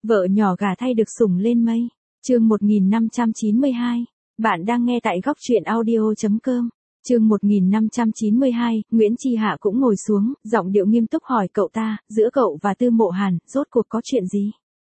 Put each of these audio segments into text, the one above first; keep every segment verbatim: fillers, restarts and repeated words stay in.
Vợ nhỏ gả thay được sủng lên mây. Chương một nghìn năm trăm chín mươi hai. Bạn đang nghe tại góc truyện audio.com. Chương một nghìn năm trăm chín mươi hai, Nguyễn Chi Hạ cũng ngồi xuống, giọng điệu nghiêm túc hỏi cậu ta, giữa cậu và Tư Mộ Hàn, rốt cuộc có chuyện gì?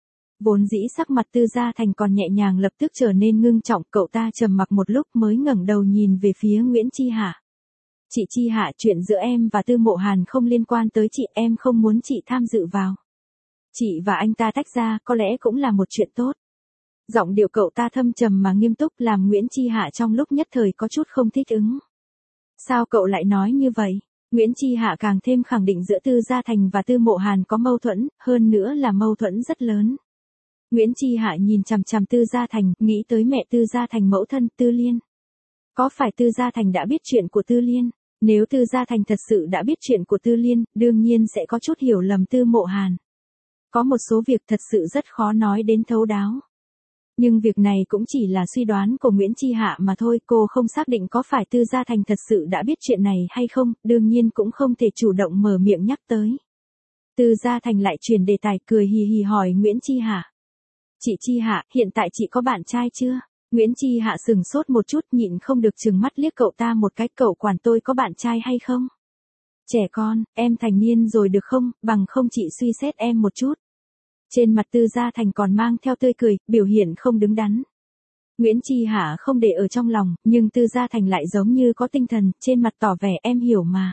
Vốn dĩ sắc mặt Tư Gia Thành còn nhẹ nhàng lập tức trở nên ngưng trọng, cậu ta trầm mặc một lúc mới ngẩng đầu nhìn về phía Nguyễn Chi Hạ. Chị Chi Hạ, chuyện giữa em và Tư Mộ Hàn không liên quan tới chị, em không muốn chị tham dự vào. Chị và anh ta tách ra, có lẽ cũng là một chuyện tốt. Giọng điệu cậu ta thâm trầm mà nghiêm túc làm Nguyễn Chi Hạ trong lúc nhất thời có chút không thích ứng. Sao cậu lại nói như vậy? Nguyễn Chi Hạ càng thêm khẳng định giữa Tư Gia Thành và Tư Mộ Hàn có mâu thuẫn, hơn nữa là mâu thuẫn rất lớn. Nguyễn Chi Hạ nhìn chằm chằm Tư Gia Thành, nghĩ tới mẹ Tư Gia Thành mẫu thân Tư Liên. Có phải Tư Gia Thành đã biết chuyện của Tư Liên? Nếu Tư Gia Thành thật sự đã biết chuyện của Tư Liên, đương nhiên sẽ có chút hiểu lầm Tư Mộ Hàn. Có một số việc thật sự rất khó nói đến thấu đáo. Nhưng việc này cũng chỉ là suy đoán của Nguyễn Chi Hạ mà thôi, cô không xác định có phải Tư Gia Thành thật sự đã biết chuyện này hay không, đương nhiên cũng không thể chủ động mở miệng nhắc tới. Tư Gia Thành lại chuyển đề tài, cười hì hì hỏi Nguyễn Chi Hạ. Chị Chi Hạ, hiện tại chị có bạn trai chưa? Nguyễn Chi Hạ sừng sốt một chút, nhịn không được trừng mắt liếc cậu ta một cái, cậu quản tôi có bạn trai hay không? Trẻ con, em thành niên rồi được không, bằng không chị suy xét em một chút. Trên mặt Tư Gia Thành còn mang theo tươi cười, biểu hiện không đứng đắn. Nguyễn Chi Hạ không để ở trong lòng, nhưng Tư Gia Thành lại giống như có tinh thần, trên mặt tỏ vẻ em hiểu mà.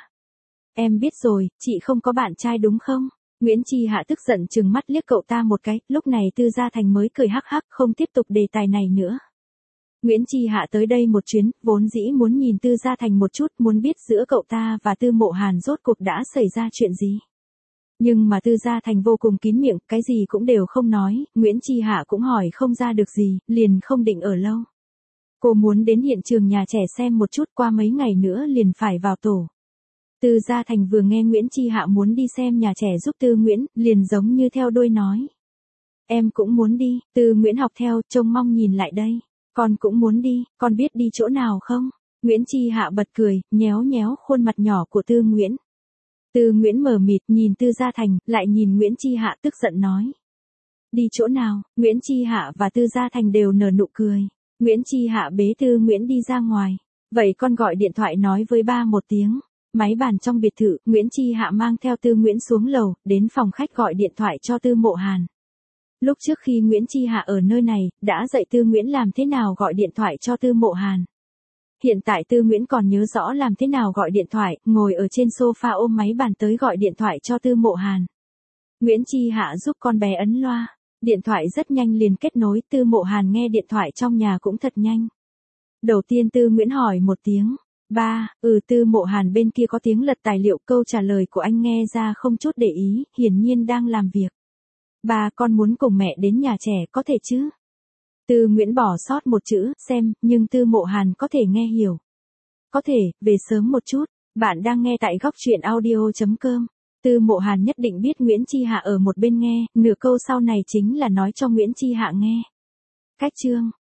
Em biết rồi, chị không có bạn trai đúng không? Nguyễn Chi Hạ tức giận trừng mắt liếc cậu ta một cái, lúc này Tư Gia Thành mới cười hắc hắc, không tiếp tục đề tài này nữa. Nguyễn Chi Hạ tới đây một chuyến, vốn dĩ muốn nhìn Tư Gia Thành một chút, muốn biết giữa cậu ta và Tư Mộ Hàn rốt cuộc đã xảy ra chuyện gì. Nhưng mà Tư Gia Thành vô cùng kín miệng, cái gì cũng đều không nói, Nguyễn Chi Hạ cũng hỏi không ra được gì, liền không định ở lâu. Cô muốn đến hiện trường nhà trẻ xem một chút, qua mấy ngày nữa liền phải vào tổ. Tư Gia Thành vừa nghe Nguyễn Chi Hạ muốn đi xem nhà trẻ giúp Tư Nguyễn, liền giống như theo đuôi nói. Em cũng muốn đi, Tư Nguyễn học theo, trông mong nhìn lại đây. Con cũng muốn đi, con biết đi chỗ nào không? Nguyễn Chi Hạ bật cười, nhéo nhéo khuôn mặt nhỏ của Tư Nguyễn. Tư Nguyễn mờ mịt nhìn Tư Gia Thành, lại nhìn Nguyễn Chi Hạ tức giận nói. Đi chỗ nào? Nguyễn Chi Hạ và Tư Gia Thành đều nở nụ cười. Nguyễn Chi Hạ bế Tư Nguyễn đi ra ngoài. Vậy con gọi điện thoại nói với ba một tiếng. Máy bàn trong biệt thự, Nguyễn Chi Hạ mang theo Tư Nguyễn xuống lầu, đến phòng khách gọi điện thoại cho Tư Mộ Hàn. Lúc trước khi Nguyễn Chi Hạ ở nơi này, đã dạy Tư Nguyễn làm thế nào gọi điện thoại cho Tư Mộ Hàn. Hiện tại Tư Nguyễn còn nhớ rõ làm thế nào gọi điện thoại, ngồi ở trên sofa ôm máy bàn tới gọi điện thoại cho Tư Mộ Hàn. Nguyễn Chi Hạ giúp con bé ấn loa. Điện thoại rất nhanh liền kết nối, Tư Mộ Hàn nghe điện thoại trong nhà cũng thật nhanh. Đầu tiên Tư Nguyễn hỏi một tiếng. Ba, ừ Tư Mộ Hàn bên kia có tiếng lật tài liệu, câu trả lời của anh nghe ra không chút để ý, hiển nhiên đang làm việc. Ba, con muốn cùng mẹ đến nhà trẻ, có thể chứ? Tư Nguyễn bỏ sót một chữ, xem, nhưng Tư Mộ Hàn có thể nghe hiểu. Có thể, về sớm một chút, bạn đang nghe tại góc truyện audio.com. Tư Mộ Hàn nhất định biết Nguyễn Chi Hạ ở một bên nghe, nửa câu sau này chính là nói cho Nguyễn Chi Hạ nghe. Cách chương,